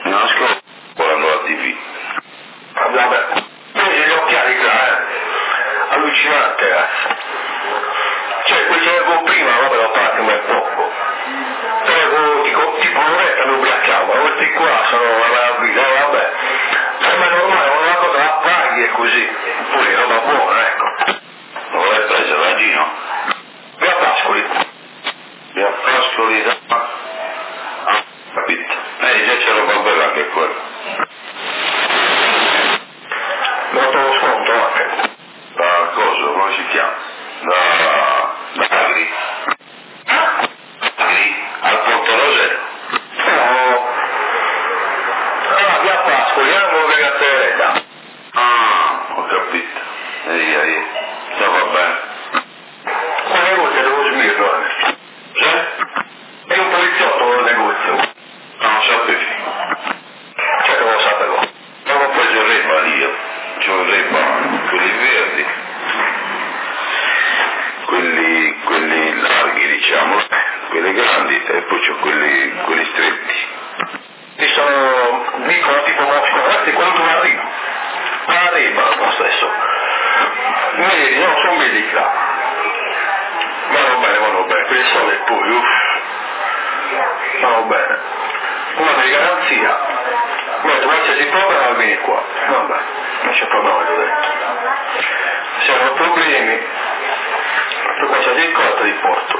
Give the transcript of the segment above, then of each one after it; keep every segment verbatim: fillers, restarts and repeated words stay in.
Mi nascondo guardando la tivù. Vabbè, preso gli occhiali là, eh. Allucinante, ragazzi. Cioè, quel che avevo prima, vabbè, l'ho fatto un bel poco. Avevo, tipo, tipo un'oretta mi ubriacavo, questi qua sono una meraviglia, eh, vabbè. Ma è normale, una cosa la paghi e così. Pure roba buona, ecco. Dove l'hai presa, Vagino? Via Pascoli. Via Pascoli da... Ah, capito. Eh, già c'è roba bella anche quella. Mi ho fatto lo sconto anche. Da cosa? Come si chiama? Da... da Agri? Agri? Al Ponte Rosero? No. Ah, via Pascoli, andiamo a Vegateretta. Ah, ho capito. Ehi, ehi. Sta va bene. Un negozio devo smirlo, eh. C'è? È un poliziotto nel negozio. No, non sapevi. Certo che lo sapevo. Non ho preso il Reba lì, io. C'ho il Reba, quelli verdi. Quelli, quelli larghi, diciamo, quelli grandi, e poi c'ho quelli, quelli stretti. Ci sono, dicono tipo Mosca, guardate quando arriva. Ma arriva lo stesso. Vedi, no, sono belli qua. Vanno bene, vanno bene, per il sole poi, uff. Vanno bene. Una di garanzia. Mi ho detto, qualsiasi problema vieni qua. Vabbè, non c'è problema, l'ho detto. Se hanno problemi, per qualsiasi cosa li porto.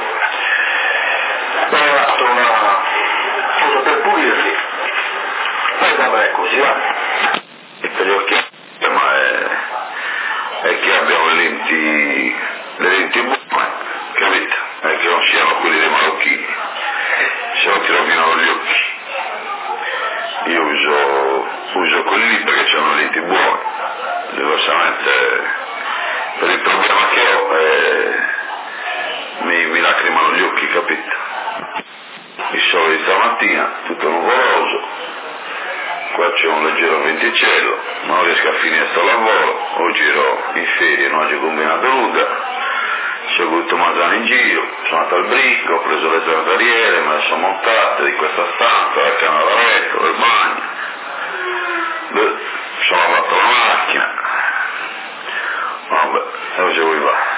Ho fatto una cosa per pulirli. E vabbè, così va. E per gli occhi, ma è, è che abbiamo le lenti, le lenti buone, capito? È che non siano quelli dei marocchini, se no ti rovinano gli occhi. Io uso, uso quelli lì perché hanno le lenti buone, diversamente per il problema che ho eh, mi, mi lacrimano gli occhi, capito? Il sole di stamattina, tutto nuvoloso, qua c'è un leggero venticello, non riesco a finire sto lavoro, oggi ero in ferie, non ho combinato nulla, ci ho avuto Mazzano in giro, sono andato al bricco, ho preso le zanzariere, me le sono montate di questa stanza, la camera da letto, del bagno, beh, sono lavato la macchina, vabbè, e oggi vuoi va.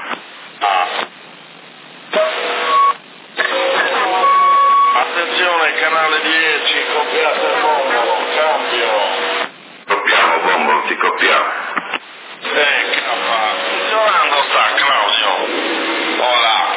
Attenzione, canale dieci, copiate il bombolo, cambio. Coppiamo, bombolo, ti coppiamo. Eh, K, funzionando sta, Claudio. Hola.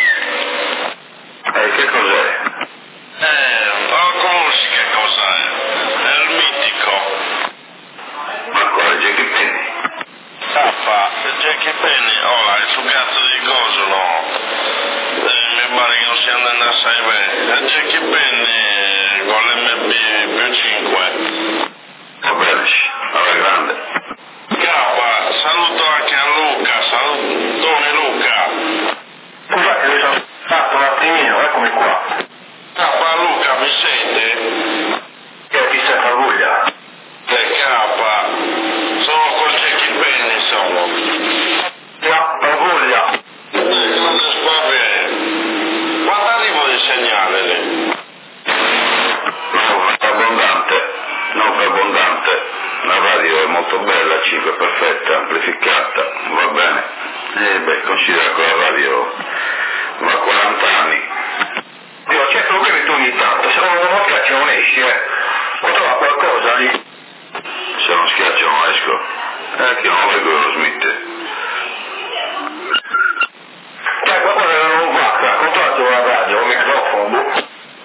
Eh, che cos'è? Eh, non conosci che cos'è? È il mitico. Ma quale Jackie Penny? K, Jackie Penny, hola, il suo cazzo di coso, no? Eh, mi pare che non sia andando assai bene. È Jackie Penny con l'M B più cinque. Va bene, alla grande. K, saluto anche a Luca, salutone Luca. Scusate, mi sono fatto un attimino, eccomi qua. K, Luca, mi sente? Che ti sento voglia? Eh, K, sono col Jackie Penny, sono. Che voglia? Eh, non si fa bene. Quanto arrivo di segnale lì? Non è abbondante, non è abbondante. La radio è molto bella, cinque perfetta, amplificata, va bene. E beh, considera che la radio va a quaranta anni. Io c'è problemi tu ogni tanto, se non non piace non esci, eh. Ho trovato qualcosa lì. Se non schiaccio non esco. Eh, che non leggo lo Smith. Cioè, qualcosa che non va, ha controllato la radio, un microfono, boh.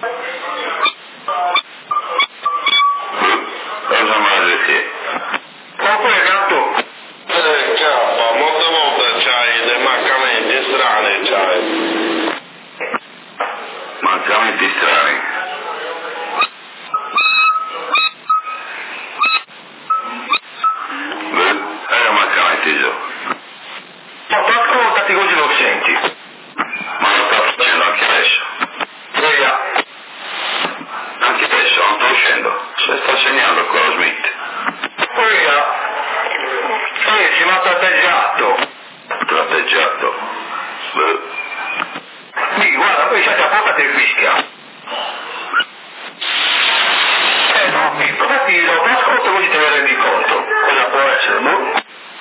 Cosa mai che? Oppure canto. Eh, K, molte volte c'hai dei mancamenti strani, c'hai. Mancamenti strani. Beh, eh, mancamenti io. Ma quattro volte così lo senti. Ma lo sta facendo anche adesso. Via. Anche adesso non sto uscendo. Se sta segnando con lo Smith. Via. Sì, si mi ha tratteggiato. Tratteggiato. Beh. Sì, guarda, poi c'è già portato il fischia. essere, boh.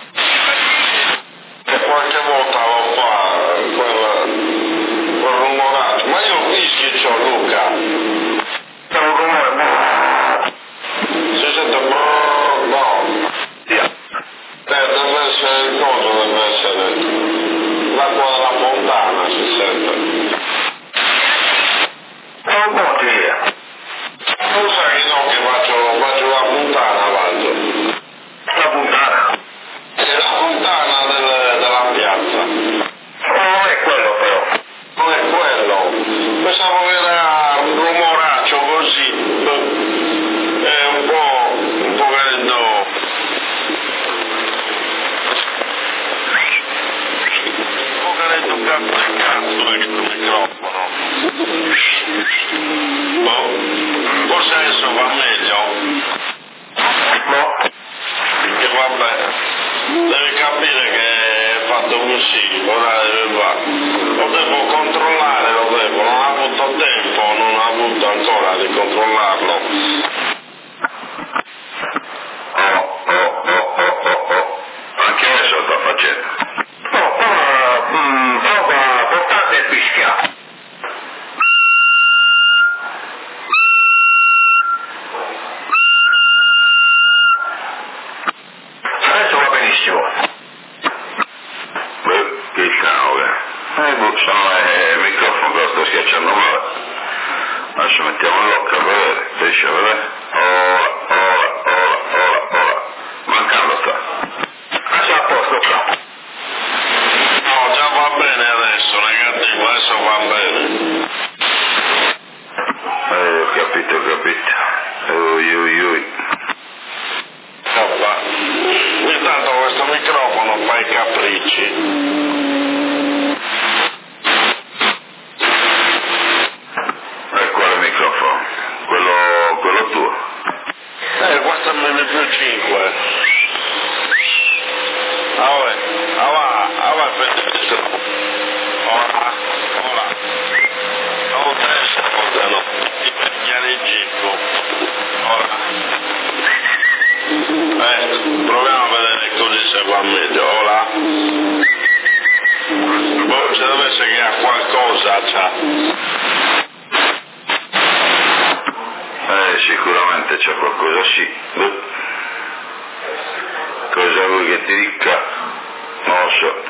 E qualche volta lo fa quel, quel rumorato, ma io fischi c'ho Luca. C'è un rumore, boh. Si sente brrrr, no. Via. Eh, deve essere il coso, deve essere l'acqua della fontana, si sente. È un po' via. Non sai che no che faccio, faccio la fontana, faccio. La puntana. È la fontana del, della piazza. Non è quello però. Non è quello. Pensavo che era un rumoraccio così. È un po', un po' credo. Un po' credo cazzo e cazzo questo microfono. Boh, forse adesso va meglio. No. Che vabbè, devi capire che è fatto così, ora deve fare. Lo devo controllare, lo devo, non ho avuto tempo, non ho avuto ancora di controllarlo. Oh, oh, oh, oh, oh, oh. Anche adesso lo sta facendo. No, prova, mm, prova, portate e fischia. Adesso va benissimo. Beh, che strano che. Eh, boh, sono il microfono che lo sto schiacciando male. Adesso mettiamo l'occhio a vedere, riesci a vedere? Ora, ora, ora, ora, ora. Mancando sta. Adesso a posto qua. No, già va bene adesso, negativo, adesso va bene. Eh, ho capito, ho capito. Ui, ui, ui. Vabbè. Intanto questo microfono fa i capricci. E quale microfono? Quello, quello tuo? Eh, questo è il M più cinque. Ah, vabbè, ah, va, ah, va, perfetto. Ora, ora. Non te scordano, ti perchiare il giro. Ora. Eh, proviamo a vedere così se va meglio. Ora. Boh, c'è deve essere che ha qualcosa, c'ha. Eh, sicuramente c'è qualcosa, sì. Beh. Cosa vuoi che ti dica? Non lo so.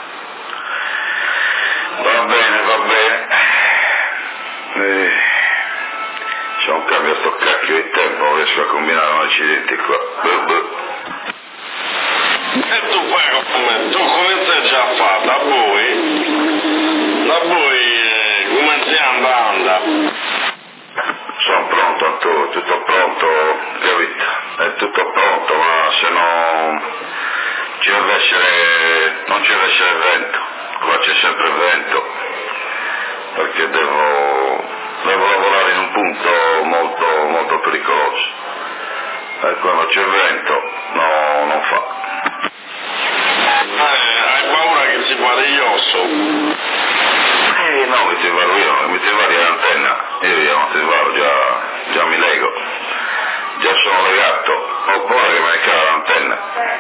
Va bene, va bene. Eh, c'è un cambio a sto cacchio di tempo, non riesco a combinare un accidente qua. Beh, beh. E tu poi come, tu come sei già fatto? Da voi? Da voi eh, come stai andando? Sono pronto, Antonio, tutto pronto, capito? È tutto pronto, ma se no ci deve essere, non ci deve essere vento, qua c'è sempre vento, perché devo, devo lavorare in un punto molto, molto pericoloso, e quando c'è vento no, non fa. Eh, hai paura che si fa riglioso? Eh no, mi ti vado io, mi ti vado l'antenna, io io non ti vado, già, già mi lego, già sono legato, ho paura che me ne cade l'antenna.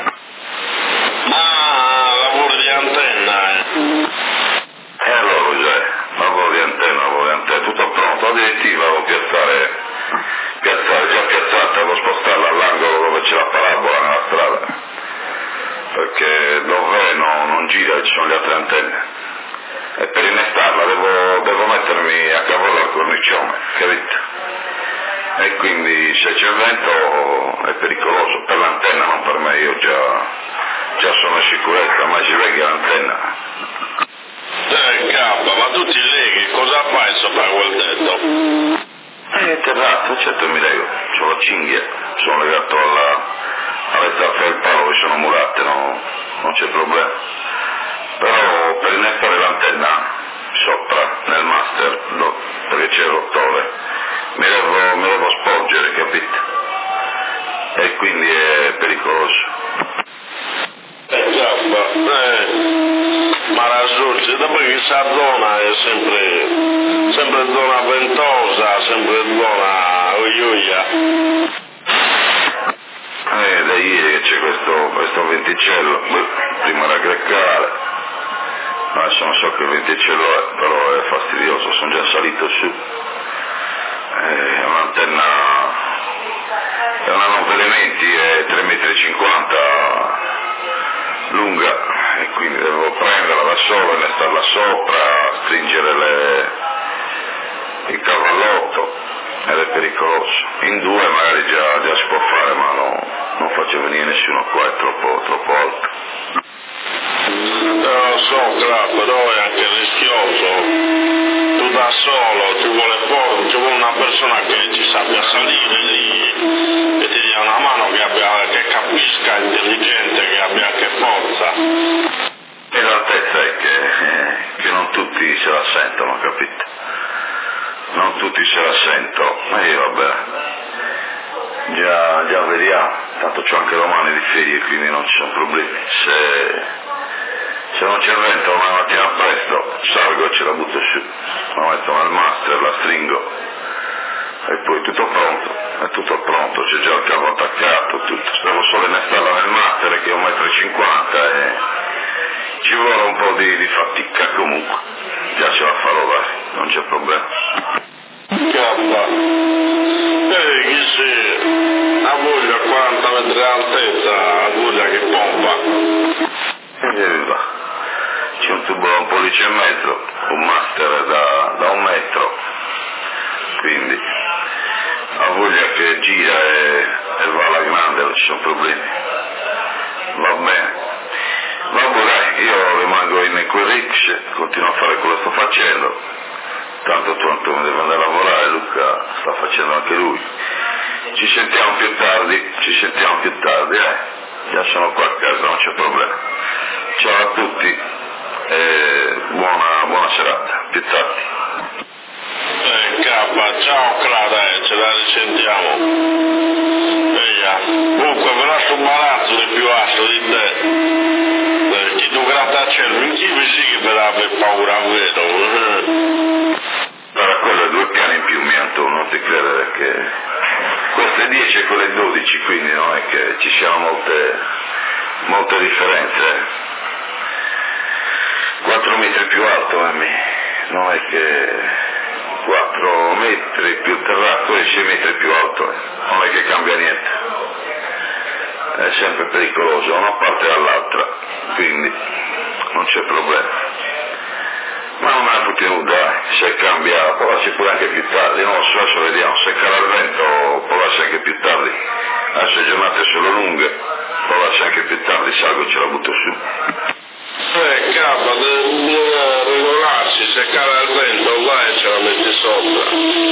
Ah, lavoro di antenna, eh. E allora già, lavoro di antenna, lavoro di antenna, tutto pronto, addirittura devo piazzare, piazzare, già piazzata, devo spostarla all'angolo dove c'è la parabola nella strada, perché dove no, non gira, ci sono le altre antenne. E per innestarla devo, devo mettermi a cavallo al cornicione, capito? E quindi se c'è vento è pericoloso, per l'antenna non per me, io già, già sono in sicurezza, ma ci leghi l'antenna. Eh, cappa, ma tu ti leghi, cosa fai sopra quel tetto? Eh, terrazzo, certo mi lego, c'ho la cinghia, sono legato alla, alle staffe del palo che sono murate, no, non c'è problema. Però per innestare l'antenna sopra nel master, no, perché c'è il rottore, mi devo, mi devo sporgere, capito? E quindi è pericoloso. Eh, cappa, eh, ma raggiunge, dopo che questa zona è sempre, sempre zona ventosa, sempre zona uiuia. Eh, da ieri che c'è questo, questo venticello, beh, prima era Greccale, adesso non so che venticello è, però è fastidioso, sono già salito su, è un'antenna, è una nove elementi, è tre virgola cinquanta metri lunga, e quindi devo prenderla da solo, innestarla sopra, stringere le, il cavallotto, ed è pericoloso. In due magari già, già si può fare, ma no, non faccio venire nessuno qua, è troppo, troppo alto. Eh, lo so, clar, però è anche rischioso. Tu da solo, ci vuole poco, ci vuole una persona che ci sappia salire lì, che ti dia una mano, che, abbia, che capisca, intelligente, che abbia anche forza. E l'altezza è che, eh, che non tutti se la sentono, capito? Non tutti se la sentono, ma io vabbè, già, già vediamo, tanto c'ho anche domani di ferie, quindi non ci sono problemi. Se, se non c'è vento una mattina presto, salgo e ce la butto su, la metto nel master, la stringo, e poi tutto pronto, è tutto pronto, c'è già il cavo attaccato, tutto, devo solo innestarla nel master che è un metro e cinquanta e ci vuole un po' di, di fatica comunque, già ce la farò, dai, non c'è problema. Cappa, ehi chi sei? La voglia quaranta metri di altezza, la voglia che pompa. E via là. C'è un tubo da un pollice e mezzo, un master da, da un metro, quindi la voglia che gira e, e va alla grande, non ci sono problemi. Va bene. Vabbè dai, io rimango in quel rickshaw, continuo a fare quello che sto facendo. Tanto Antonio deve andare a lavorare, Luca sta facendo anche lui. Ci sentiamo più tardi, ci sentiamo più tardi, eh. Già sono qua a casa, non c'è problema. Ciao a tutti e buona, buona serata, più tardi. Eh, Cappa, ciao Clara, eh, ce la risentiamo. Eia, comunque però sto barazzo di più alto di te. Eh, chi tu grattacielo, in chi mi sì che per aver paura, vedo. Allora quelle due piani in più mi Antonio, non ti credere che queste è dieci e quelle dodici, quindi non è che ci siano molte, molte differenze. quattro metri più alto, eh, non è che quattro metri più terrazzo e sei metri più alto, eh. Non è che cambia niente, è sempre pericoloso da una parte all'altra, quindi non c'è problema. Ma non è potuto, dai, se cambia può darsi pure anche più tardi, non lo so, adesso vediamo, se cala il vento può darsi anche più tardi, adesso le giornate sono lunghe, può darsi anche più tardi, salgo e ce la butto su. Eh, Cappa, deve regolarsi, se cala il vento vai e ce la metti sopra.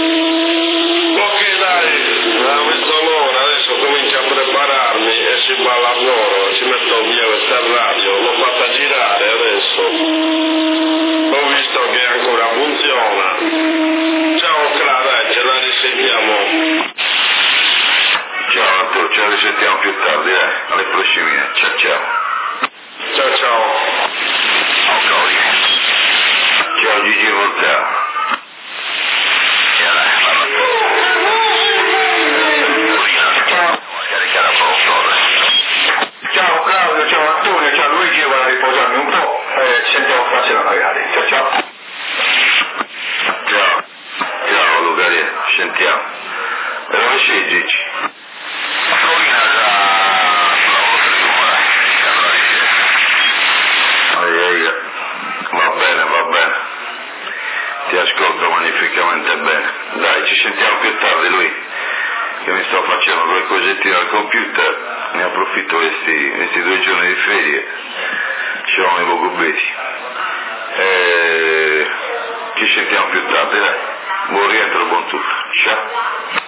Ok dai, a mezz'ora, adesso comincio a prepararmi e si va al lavoro, ci metto via questa radio, l'ho fatta girare adesso. Ho visto che ancora funziona. Ciao Clara, ce la risentiamo. Ciao Antonio, ce la risentiamo più tardi, eh, alle prossime, ciao ciao. Ciao ciao. Ciao Cori. Ciao Gigi Voltaire. Ciao, caricare a posto. Ciao Claudio, ciao Antonio, ciao Luigi, io vado a riposarmi un po', eh, ci sentiamo stasera magari, ciao ciao. Ciao, ciao Luca, ci sentiamo. E dove sei Gigi? A Florina, già sulla volta di Cumara, va bene, va bene, ti ascolto magnificamente bene. Dai, ci sentiamo più tardi lui, che mi sto facendo due cosettine al computer. Ne approfitto questi, questi due giorni di ferie, ci sono i Bogobeti. E ci sentiamo più tardi, dai. Buon rientro, buon tutto. Ciao.